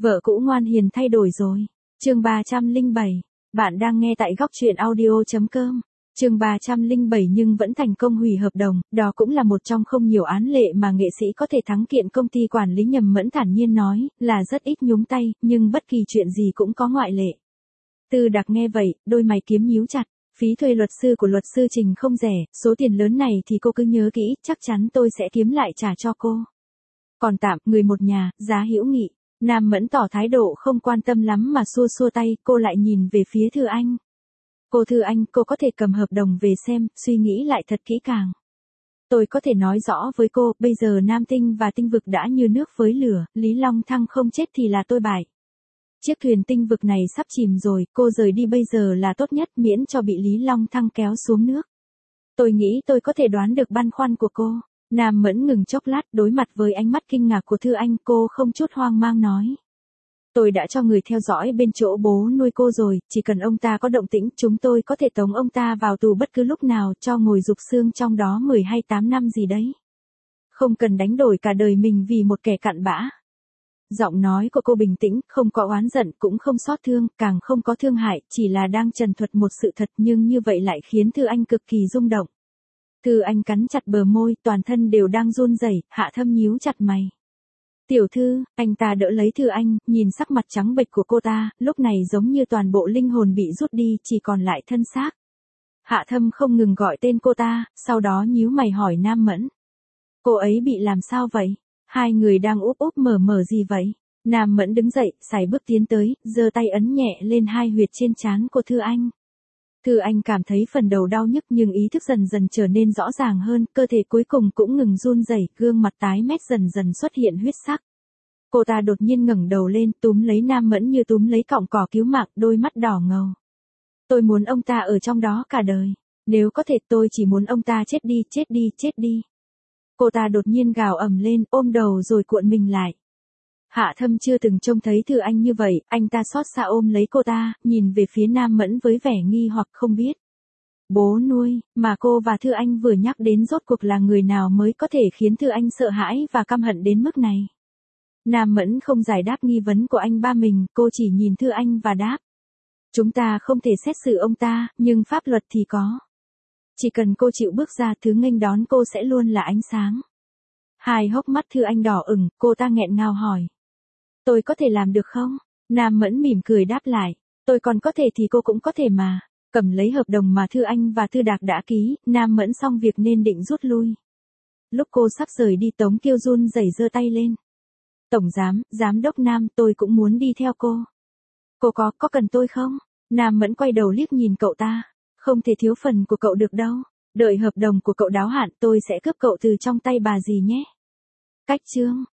Vợ cũ ngoan hiền thay đổi rồi. Chương 307. Bạn đang nghe tại góc truyện audio.com. Chương 307 nhưng vẫn thành công hủy hợp đồng, đó cũng là một trong không nhiều án lệ mà nghệ sĩ có thể thắng kiện. Công ty quản lý Nhầm Mẫn thản nhiên nói, là rất ít nhúng tay, nhưng bất kỳ chuyện gì cũng có ngoại lệ. Tư Đặc nghe vậy, đôi mày kiếm nhíu chặt. Phí thuê luật sư của luật sư Trình không rẻ, số tiền lớn này thì cô cứ nhớ kỹ, chắc chắn tôi sẽ kiếm lại trả cho cô. Còn tạm, người một nhà, giá hữu nghị. Nam Mẫn tỏ thái độ không quan tâm lắm mà xua xua tay, cô lại nhìn về phía Thư Anh. Cô Thư Anh, cô có thể cầm hợp đồng về xem, suy nghĩ lại thật kỹ càng. Tôi có thể nói rõ với cô, bây giờ Nam Tinh và Tinh Vực đã như nước với lửa, Lý Long Thăng không chết thì là tôi bại. Chiếc thuyền Tinh Vực này sắp chìm rồi, cô rời đi bây giờ là tốt nhất miễn cho bị Lý Long Thăng kéo xuống nước. Tôi nghĩ tôi có thể đoán được băn khoăn của cô. Nam Mẫn ngừng chốc lát, đối mặt với ánh mắt kinh ngạc của Thư Anh, cô không chút hoang mang nói. Tôi đã cho người theo dõi bên chỗ bố nuôi cô rồi, chỉ cần ông ta có động tĩnh, chúng tôi có thể tống ông ta vào tù bất cứ lúc nào, cho ngồi rục xương trong đó 10 hay 8 năm gì đấy. Không cần đánh đổi cả đời mình vì một kẻ cặn bã. Giọng nói của cô bình tĩnh, không có oán giận, cũng không xót thương, càng không có thương hại, chỉ là đang trần thuật một sự thật, nhưng như vậy lại khiến Thư Anh cực kỳ rung động. Thư Anh cắn chặt bờ môi, toàn thân đều đang run rẩy. Hạ Thâm nhíu chặt mày. Tiểu thư, anh ta đỡ lấy Thư Anh, nhìn sắc mặt trắng bệch của cô ta, lúc này giống như toàn bộ linh hồn bị rút đi, chỉ còn lại thân xác. Hạ Thâm không ngừng gọi tên cô ta, sau đó nhíu mày hỏi Nam Mẫn. Cô ấy bị làm sao vậy? Hai người đang úp úp mở gì vậy? Nam Mẫn đứng dậy, sải bước tiến tới, giơ tay ấn nhẹ lên hai huyệt trên trán của Thư Anh. Thư Anh cảm thấy phần đầu đau nhức nhưng ý thức dần dần trở nên rõ ràng hơn, cơ thể cuối cùng cũng ngừng run rẩy, gương mặt tái mét dần dần xuất hiện huyết sắc. Cô ta đột nhiên ngẩng đầu lên, túm lấy Nam Mẫn như túm lấy cọng cỏ cứu mạng, đôi mắt đỏ ngầu. Tôi muốn ông ta ở trong đó cả đời. Nếu có thể tôi chỉ muốn ông ta chết đi, chết đi, chết đi. Cô ta đột nhiên gào ầm lên, ôm đầu rồi cuộn mình lại. Hạ Thâm chưa từng trông thấy Thư Anh như vậy, anh ta xót xa ôm lấy cô ta, nhìn về phía Nam Mẫn với vẻ nghi hoặc không biết. Bố nuôi, mà cô và Thư Anh vừa nhắc đến rốt cuộc là người nào mới có thể khiến Thư Anh sợ hãi và căm hận đến mức này. Nam Mẫn không giải đáp nghi vấn của anh ba mình, cô chỉ nhìn Thư Anh và đáp. Chúng ta không thể xét xử ông ta, nhưng pháp luật thì có. Chỉ cần cô chịu bước ra, thứ nghênh đón cô sẽ luôn là ánh sáng. Hai hốc mắt Thư Anh đỏ ửng, cô ta nghẹn ngào hỏi. Tôi có thể làm được không? Nam Mẫn mỉm cười đáp lại. Tôi còn có thể thì cô cũng có thể mà. Cầm lấy hợp đồng mà Thư Anh và Thư Đạc đã ký, Nam Mẫn xong việc nên định rút lui. Lúc cô sắp rời đi, Tống Kiêu run rẩy giơ tay lên. Tổng giám đốc Nam, tôi cũng muốn đi theo cô. Cô có cần tôi không? Nam Mẫn quay đầu liếc nhìn cậu ta. Không thể thiếu phần của cậu được đâu. Đợi hợp đồng của cậu đáo hạn tôi sẽ cướp cậu từ trong tay bà dì nhé. Cách chương.